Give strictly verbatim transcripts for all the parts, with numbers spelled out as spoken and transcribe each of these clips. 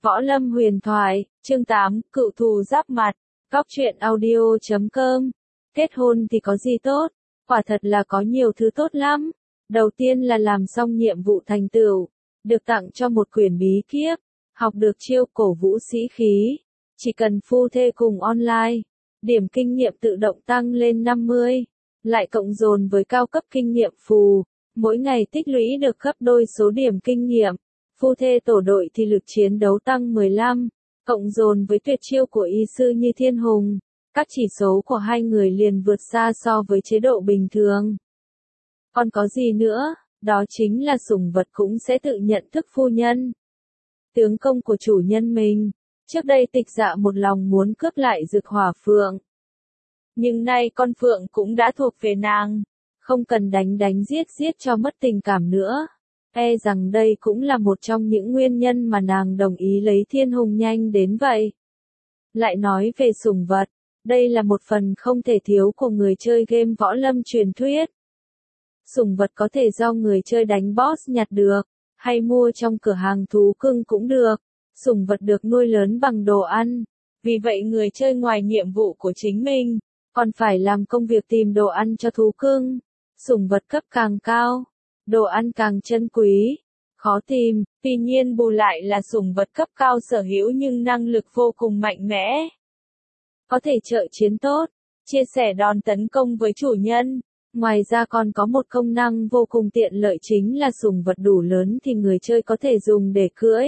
Võ Lâm huyền thoại, chương tám, cựu thù giáp mặt, góc truyện audio chấm com. Kết hôn thì có gì tốt? Quả thật là có nhiều thứ tốt lắm. Đầu tiên là làm xong nhiệm vụ thành tựu, được tặng cho một quyển bí kíp, học được chiêu cổ vũ sĩ khí. Chỉ cần phu thê cùng online, điểm kinh nghiệm tự động tăng lên năm mươi, lại cộng dồn với cao cấp kinh nghiệm phù, mỗi ngày tích lũy được gấp đôi số điểm kinh nghiệm. Phu thê tổ đội thì lực chiến đấu tăng mười lăm, cộng dồn với tuyệt chiêu của y sư như Thiên Hùng, các chỉ số của hai người liền vượt xa so với chế độ bình thường. Còn có gì nữa, đó chính là sủng vật cũng sẽ tự nhận thức phu nhân, tướng công của chủ nhân mình. Trước đây Tịch Dạ một lòng muốn cướp lại Dực Hỏa Phượng, nhưng nay con phượng cũng đã thuộc về nàng, không cần đánh đánh giết giết cho mất tình cảm nữa. E rằng đây cũng là một trong những nguyên nhân mà nàng đồng ý lấy Thiên Hùng nhanh đến vậy. Lại nói về sủng vật, đây là một phần không thể thiếu của người chơi game võ lâm truyền thuyết. Sủng vật có thể do người chơi đánh boss nhặt được, hay mua trong cửa hàng thú cưng cũng được. Sủng vật được nuôi lớn bằng đồ ăn, vì vậy người chơi ngoài nhiệm vụ của chính mình, còn phải làm công việc tìm đồ ăn cho thú cưng. Sủng vật cấp càng cao, đồ ăn càng chân quý, khó tìm, tuy nhiên bù lại là sủng vật cấp cao sở hữu nhưng năng lực vô cùng mạnh mẽ. Có thể trợ chiến tốt, chia sẻ đòn tấn công với chủ nhân. Ngoài ra còn có một công năng vô cùng tiện lợi chính là sủng vật đủ lớn thì người chơi có thể dùng để cưỡi.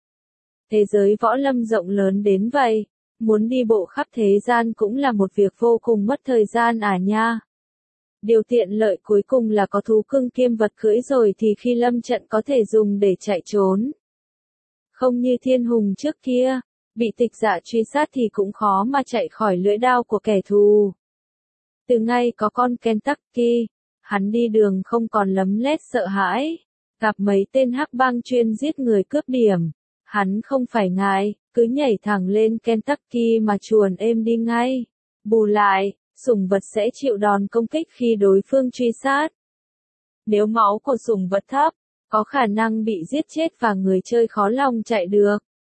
Thế giới võ lâm rộng lớn đến vậy, muốn đi bộ khắp thế gian cũng là một việc vô cùng mất thời gian à nha. Điều tiện lợi cuối cùng là có thú cưng kiêm vật cưỡi rồi thì khi lâm trận có thể dùng để chạy trốn. Không như Thiên Hùng trước kia, bị Tịch Dạ truy sát thì cũng khó mà chạy khỏi lưỡi đao của kẻ thù. Từ ngày có con Kentucky, hắn đi đường không còn lấm lét sợ hãi, gặp mấy tên hắc bang chuyên giết người cướp điểm, hắn không phải ngại, cứ nhảy thẳng lên Kentucky mà chuồn êm đi ngay. Bù lại, sủng vật sẽ chịu đòn công kích khi đối phương truy sát. Nếu máu của sủng vật thấp, có khả năng bị giết chết và người chơi khó lòng chạy được.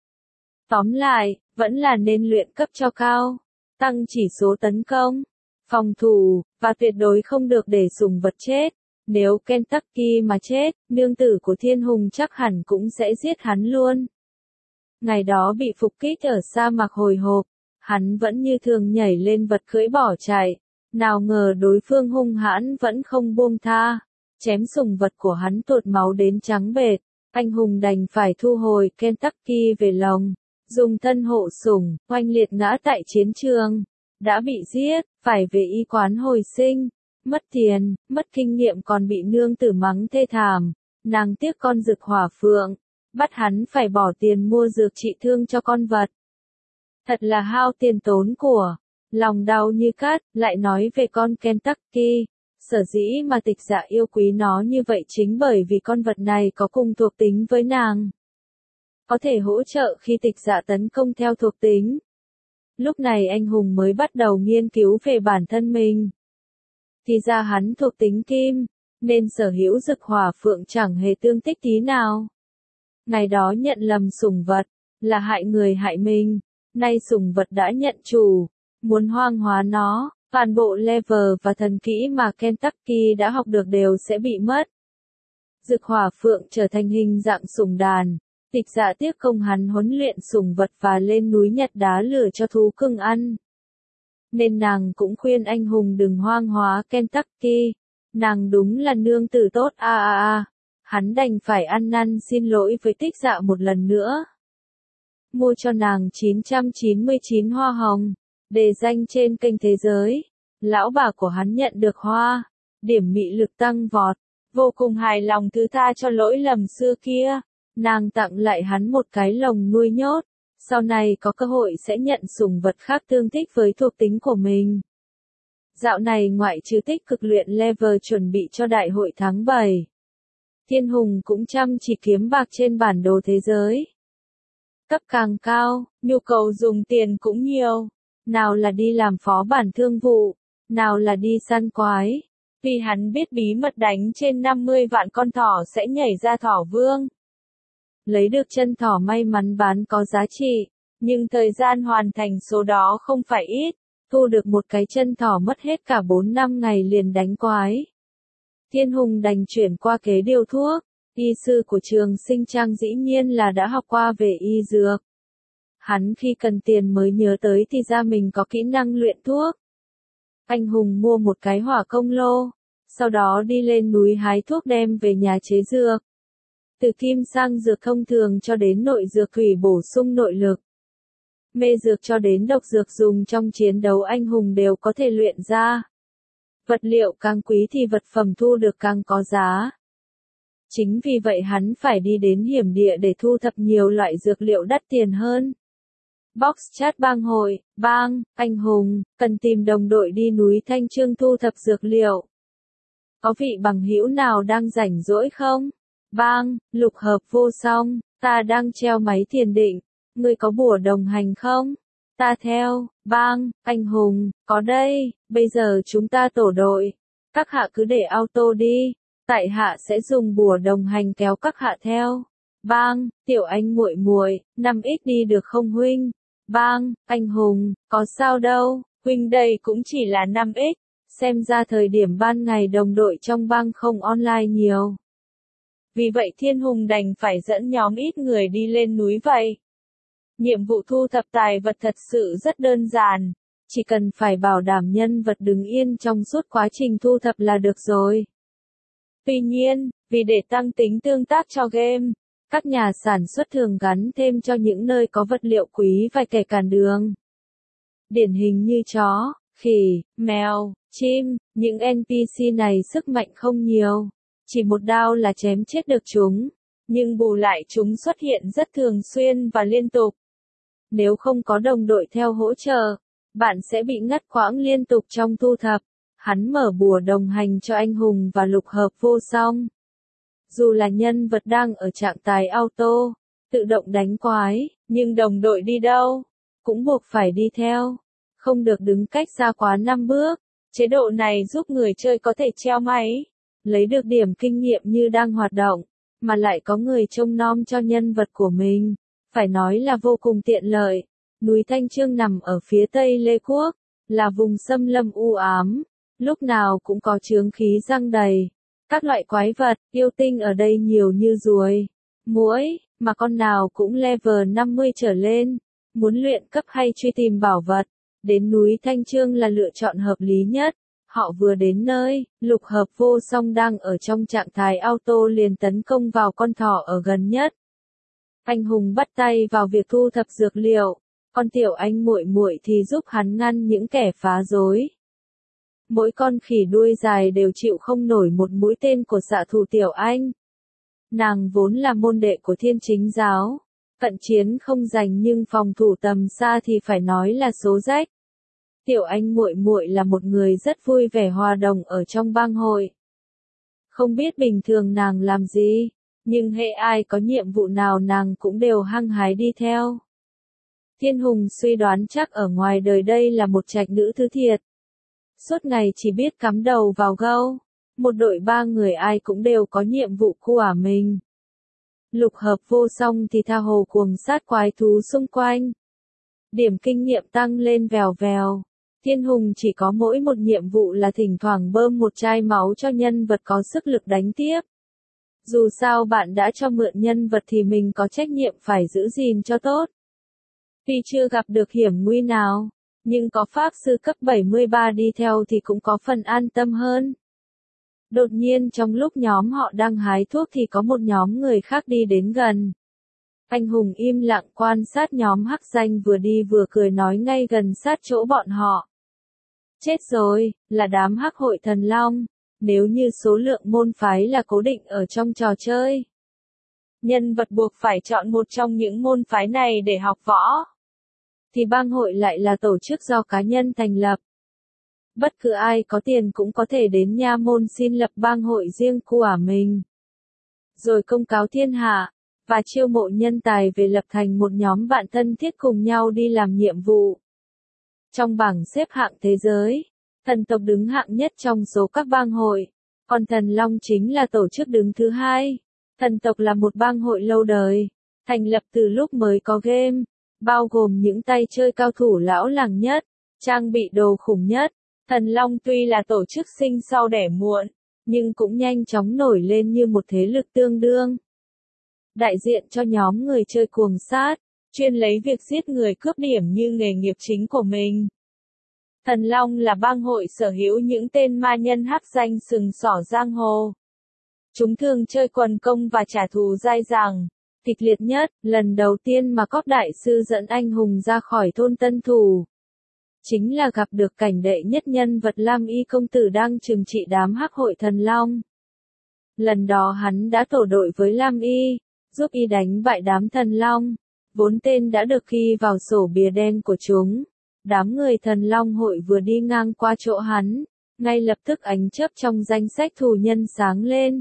Tóm lại, vẫn là nên luyện cấp cho cao, tăng chỉ số tấn công, phòng thủ, và tuyệt đối không được để sủng vật chết. Nếu Kentucky mà chết, nương tử của Thiên Hùng chắc hẳn cũng sẽ giết hắn luôn. Ngày đó bị phục kích ở sa mạc hồi hộp, hắn vẫn như thường nhảy lên vật cưỡi bỏ chạy, nào ngờ đối phương hung hãn vẫn không buông tha, chém sủng vật của hắn tuột máu đến trắng bệch. Anh hùng đành phải thu hồi Kentucky về lòng, dùng thân hộ sủng, oanh liệt ngã tại chiến trường. Đã bị giết, phải về y quán hồi sinh, mất tiền, mất kinh nghiệm còn bị nương tử mắng thê thảm, nàng tiếc con Dực Hỏa Phượng, bắt hắn phải bỏ tiền mua dược trị thương cho con vật. Thật là hao tiền tốn của, lòng đau như cắt. Lại nói về con Kentucky, sở dĩ mà Tịch Dạ yêu quý nó như vậy chính bởi vì con vật này có cùng thuộc tính với nàng, có thể hỗ trợ khi Tịch Dạ tấn công theo thuộc tính. Lúc này anh hùng mới bắt đầu nghiên cứu về bản thân mình. Thì ra hắn thuộc tính kim, nên sở hữu Dực Hỏa Phượng chẳng hề tương tích tí nào. Ngày đó nhận lầm sủng vật, là hại người hại mình. Nay sủng vật đã nhận chủ, muốn hoang hóa nó, toàn bộ level và thần kỹ mà Kentucky đã học được đều sẽ bị mất. Dực Hỏa Phượng trở thành hình dạng sủng đàn. Tịch Dạ tiếc công hắn huấn luyện sủng vật và lên núi nhặt đá lửa cho thú cưng ăn, nên nàng cũng khuyên anh hùng đừng hoang hóa Kentucky. Nàng đúng là nương tử tốt a a a. Hắn đành phải ăn năn xin lỗi với Tịch Dạ một lần nữa. Mua cho nàng chín trăm chín mươi chín hoa hồng, đề danh trên kênh thế giới. Lão bà của hắn nhận được hoa, điểm mị lực tăng vọt, vô cùng hài lòng thứ tha cho lỗi lầm xưa kia. Nàng tặng lại hắn một cái lồng nuôi nhốt, sau này có cơ hội sẽ nhận sủng vật khác tương thích với thuộc tính của mình. Dạo này ngoại trừ tích cực luyện level chuẩn bị cho đại hội tháng bảy, Thiên Hùng cũng chăm chỉ kiếm bạc trên bản đồ thế giới. Cấp càng cao, nhu cầu dùng tiền cũng nhiều, nào là đi làm phó bản thương vụ, nào là đi săn quái. Vì hắn biết bí mật đánh trên năm mươi vạn con thỏ sẽ nhảy ra thỏ vương. lấy được chân thỏ may mắn bán có giá trị, nhưng thời gian hoàn thành số đó không phải ít, thu được một cái chân thỏ mất hết cả bốn năm ngày liền đánh quái. Thiên Hùng đành chuyển qua kế điều thuốc, y sư của trường Sinh Trang dĩ nhiên là đã học qua về y dược. Hắn khi cần tiền mới nhớ tới thì ra mình có kỹ năng luyện thuốc. Anh Hùng mua một cái hỏa công lô, sau đó đi lên núi hái thuốc đem về nhà chế dược. Từ kim sang dược thông thường cho đến nội dược thủy bổ sung nội lực. Mê dược cho đến độc dược dùng trong chiến đấu anh Hùng đều có thể luyện ra. Vật liệu càng quý thì vật phẩm thu được càng có giá. Chính vì vậy hắn phải đi đến hiểm địa để thu thập nhiều loại dược liệu đắt tiền hơn. Box chat bang hội, bang, anh Hùng, cần tìm đồng đội đi núi Thanh Chương thu thập dược liệu. Có vị bằng hữu nào đang rảnh rỗi không? Bang, lục hợp vô song, ta đang treo máy thiền định, ngươi có bùa đồng hành không? Ta theo, bang, anh Hùng, có đây, bây giờ chúng ta tổ đội. Các hạ cứ để auto đi, tại hạ sẽ dùng bùa đồng hành kéo các hạ theo. Bang, tiểu anh muội muội, năm x đi được không huynh? Bang, anh Hùng, có sao đâu, huynh đây cũng chỉ là năm x, xem ra thời điểm ban ngày đồng đội trong bang không online nhiều. Vì vậy Thiên Hùng đành phải dẫn nhóm ít người đi lên núi vậy. Nhiệm vụ thu thập tài vật thật sự rất đơn giản, chỉ cần phải bảo đảm nhân vật đứng yên trong suốt quá trình thu thập là được rồi. Tuy nhiên, vì để tăng tính tương tác cho game, các nhà sản xuất thường gắn thêm cho những nơi có vật liệu quý vài kẻ cản đường. Điển hình như chó, khỉ, mèo, chim, những en pê xê này sức mạnh không nhiều, chỉ một đao là chém chết được chúng, nhưng bù lại chúng xuất hiện rất thường xuyên và liên tục. Nếu không có đồng đội theo hỗ trợ, bạn sẽ bị ngắt quãng liên tục trong thu thập. Hắn mở bùa đồng hành cho anh Hùng và lục hợp vô song. Dù là nhân vật đang ở trạng thái auto, tự động đánh quái, nhưng đồng đội đi đâu, cũng buộc phải đi theo. Không được đứng cách xa quá năm bước. Chế độ này giúp người chơi có thể treo máy, lấy được điểm kinh nghiệm như đang hoạt động, mà lại có người trông nom cho nhân vật của mình. Phải nói là vô cùng tiện lợi. Núi Thanh Chương nằm ở phía tây Lê Quốc, là vùng xâm lâm u ám, lúc nào cũng có chướng khí giăng đầy. Các loại quái vật, yêu tinh ở đây nhiều như ruồi, muỗi, mà con nào cũng level năm mươi trở lên. Muốn luyện cấp hay truy tìm bảo vật, đến núi Thanh Chương là lựa chọn hợp lý nhất. Họ vừa đến nơi, lục hợp vô song đang ở trong trạng thái auto liền tấn công vào con thỏ ở gần nhất. Anh Hùng bắt tay vào việc thu thập dược liệu, con tiểu anh muội muội thì giúp hắn ngăn những kẻ phá rối. Mỗi con khỉ đuôi dài đều chịu không nổi một mũi tên của xạ thủ tiểu anh. Nàng vốn là môn đệ của Thiên Chính giáo, cận chiến không giành nhưng phòng thủ tầm xa thì phải nói là số rách. Tiểu anh muội muội là một người rất vui vẻ hòa đồng ở trong bang hội. Không biết bình thường nàng làm gì, nhưng hễ ai có nhiệm vụ nào nàng cũng đều hăng hái đi theo. Thiên Hùng suy đoán chắc ở ngoài đời đây là một trạch nữ thứ thiệt. Suốt ngày chỉ biết cắm đầu vào gâu, một đội ba người ai cũng đều có nhiệm vụ của mình. Lục hợp vô song thì tha hồ cuồng sát quái thú xung quanh. Điểm kinh nghiệm tăng lên vèo vèo. Thiên Hùng chỉ có mỗi một nhiệm vụ là thỉnh thoảng bơm một chai máu cho nhân vật có sức lực đánh tiếp. Dù sao bạn đã cho mượn nhân vật thì mình có trách nhiệm phải giữ gìn cho tốt. Tuy chưa gặp được hiểm nguy nào, nhưng có pháp sư cấp bảy mươi ba đi theo thì cũng có phần an tâm hơn. Đột nhiên trong lúc nhóm họ đang hái thuốc thì có một nhóm người khác đi đến gần. Anh Hùng im lặng quan sát nhóm hắc danh vừa đi vừa cười nói ngay gần sát chỗ bọn họ. Chết rồi, là đám hắc hội thần long, nếu như số lượng môn phái là cố định ở trong trò chơi. Nhân vật buộc phải chọn một trong những môn phái này để học võ. Thì bang hội lại là tổ chức do cá nhân thành lập. Bất cứ ai có tiền cũng có thể đến nha môn xin lập bang hội riêng của mình. Rồi công cáo thiên hạ, và chiêu mộ nhân tài về lập thành một nhóm bạn thân thiết cùng nhau đi làm nhiệm vụ. Trong bảng xếp hạng thế giới, thần tộc đứng hạng nhất trong số các bang hội, còn thần long chính là tổ chức đứng thứ hai. Thần tộc là một bang hội lâu đời, thành lập từ lúc mới có game, bao gồm những tay chơi cao thủ lão làng nhất, trang bị đồ khủng nhất. Thần Long tuy là tổ chức sinh sau đẻ muộn, nhưng cũng nhanh chóng nổi lên như một thế lực tương đương. Đại diện cho nhóm người chơi cuồng sát, chuyên lấy việc giết người cướp điểm như nghề nghiệp chính của mình. Thần Long là bang hội sở hữu những tên ma nhân hắc danh sừng sỏ giang hồ. Chúng thường chơi quần công và trả thù dai dẳng. Kịch liệt nhất, lần đầu tiên mà Cóc Đại Sư dẫn anh hùng ra khỏi thôn Tân Thủ. Chính là gặp được cảnh đệ nhất nhân vật Lam Y công tử đang trừng trị đám hắc hội Thần Long. Lần đó hắn đã tổ đội với Lam Y, giúp y đánh bại đám Thần Long. Vốn tên đã được ghi vào sổ bìa đen của chúng. Đám người Thần Long hội vừa đi ngang qua chỗ hắn, ngay lập tức ánh chớp trong danh sách thù nhân sáng lên.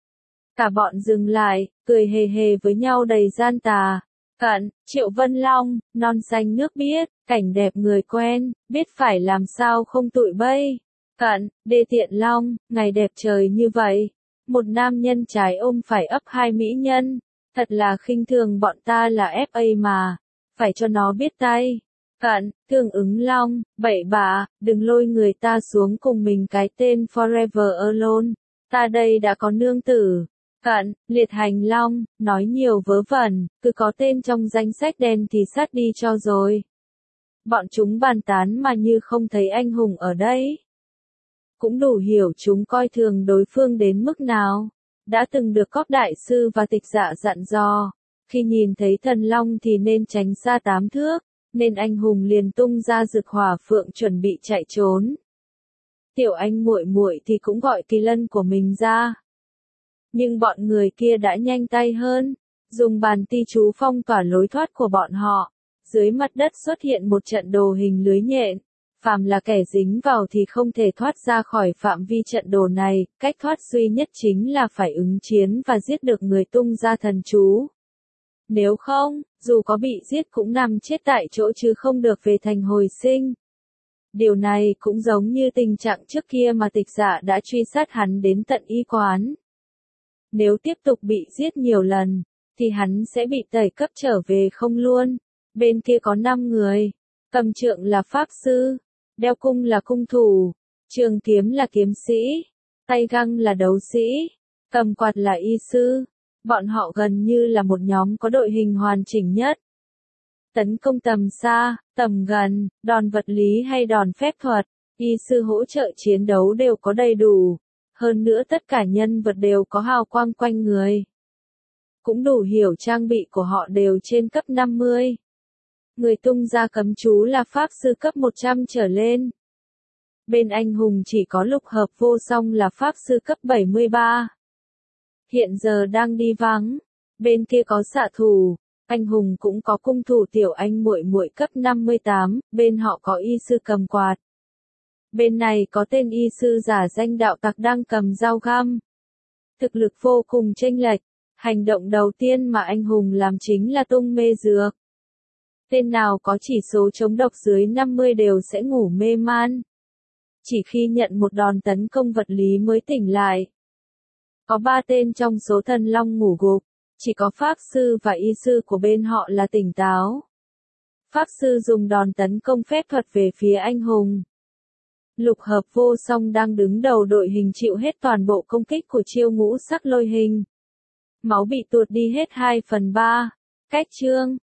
Cả bọn dừng lại, cười hề hề với nhau đầy gian tà. Cận, Triệu Vân Long, non xanh nước biếc, cảnh đẹp người quen, biết phải làm sao không tụi bây. Cận, Đê Tiện Long, ngày đẹp trời như vậy. Một nam nhân trái ôm phải ấp hai mỹ nhân. Thật là khinh thường bọn ta là ép a mà. Phải cho nó biết tay. Cận, Tương Ứng Long, bậy bạ, đừng lôi người ta xuống cùng mình cái tên Forever Alone. Ta đây đã có nương tử. Cận, Liệt Hành Long, nói nhiều vớ vẩn, cứ có tên trong danh sách đen thì sát đi cho rồi. Bọn chúng bàn tán mà như không thấy anh hùng ở đây. Cũng đủ hiểu chúng coi thường đối phương đến mức nào. Đã từng được Cóc Đại Sư và Tịch Dạ dặn dò, khi nhìn thấy Thần Long thì nên tránh xa tám thước, nên anh hùng liền tung ra Dực Hỏa Phượng chuẩn bị chạy trốn. Tiểu Anh muội muội thì cũng gọi Kỳ Lân của mình ra. Nhưng bọn người kia đã nhanh tay hơn, dùng bàn ti chú phong tỏa lối thoát của bọn họ. Dưới mặt đất xuất hiện một trận đồ hình lưới nhện. Phàm là kẻ dính vào thì không thể thoát ra khỏi phạm vi trận đồ này, cách thoát duy nhất chính là phải ứng chiến và giết được người tung ra thần chú. Nếu không, dù có bị giết cũng nằm chết tại chỗ chứ không được về thành hồi sinh. Điều này cũng giống như tình trạng trước kia mà Tịch Dạ đã truy sát hắn đến tận y quán. Nếu tiếp tục bị giết nhiều lần, thì hắn sẽ bị tẩy cấp trở về không luôn. Bên kia có năm người, cầm trượng là pháp sư, đeo cung là cung thủ, trường kiếm là kiếm sĩ, tay găng là đấu sĩ, cầm quạt là y sư. Bọn họ gần như là một nhóm có đội hình hoàn chỉnh nhất. Tấn công tầm xa, tầm gần, đòn vật lý hay đòn phép thuật, y sư hỗ trợ chiến đấu đều có đầy đủ. Hơn nữa tất cả nhân vật đều có hào quang quanh người. Cũng đủ hiểu trang bị của họ đều trên cấp năm mươi. Người tung ra cấm chú là pháp sư cấp một trăm trở lên. Bên anh hùng chỉ có Lục Hợp Vô Song là pháp sư cấp bảy mươi ba. Hiện giờ đang đi vắng. Bên kia có xạ thủ, anh hùng cũng có cung thủ Tiểu Anh muội muội cấp năm mươi tám, bên họ có y sư cầm quạt. Bên này có tên y sư giả danh đạo tặc đang cầm dao găm. Thực lực vô cùng chênh lệch. Hành động đầu tiên mà anh hùng làm chính là tung mê dược. Tên nào có chỉ số chống độc dưới năm mươi đều sẽ ngủ mê man. Chỉ khi nhận một đòn tấn công vật lý mới tỉnh lại. Có ba tên trong số Thần Long ngủ gục, chỉ có pháp sư và y sư của bên họ là tỉnh táo. Pháp sư dùng đòn tấn công phép thuật về phía anh hùng. Lục Hợp Vô Song đang đứng đầu đội hình chịu hết toàn bộ công kích của chiêu ngũ sắc lôi hình. Máu bị tuột đi hết hai phần ba. Cách chương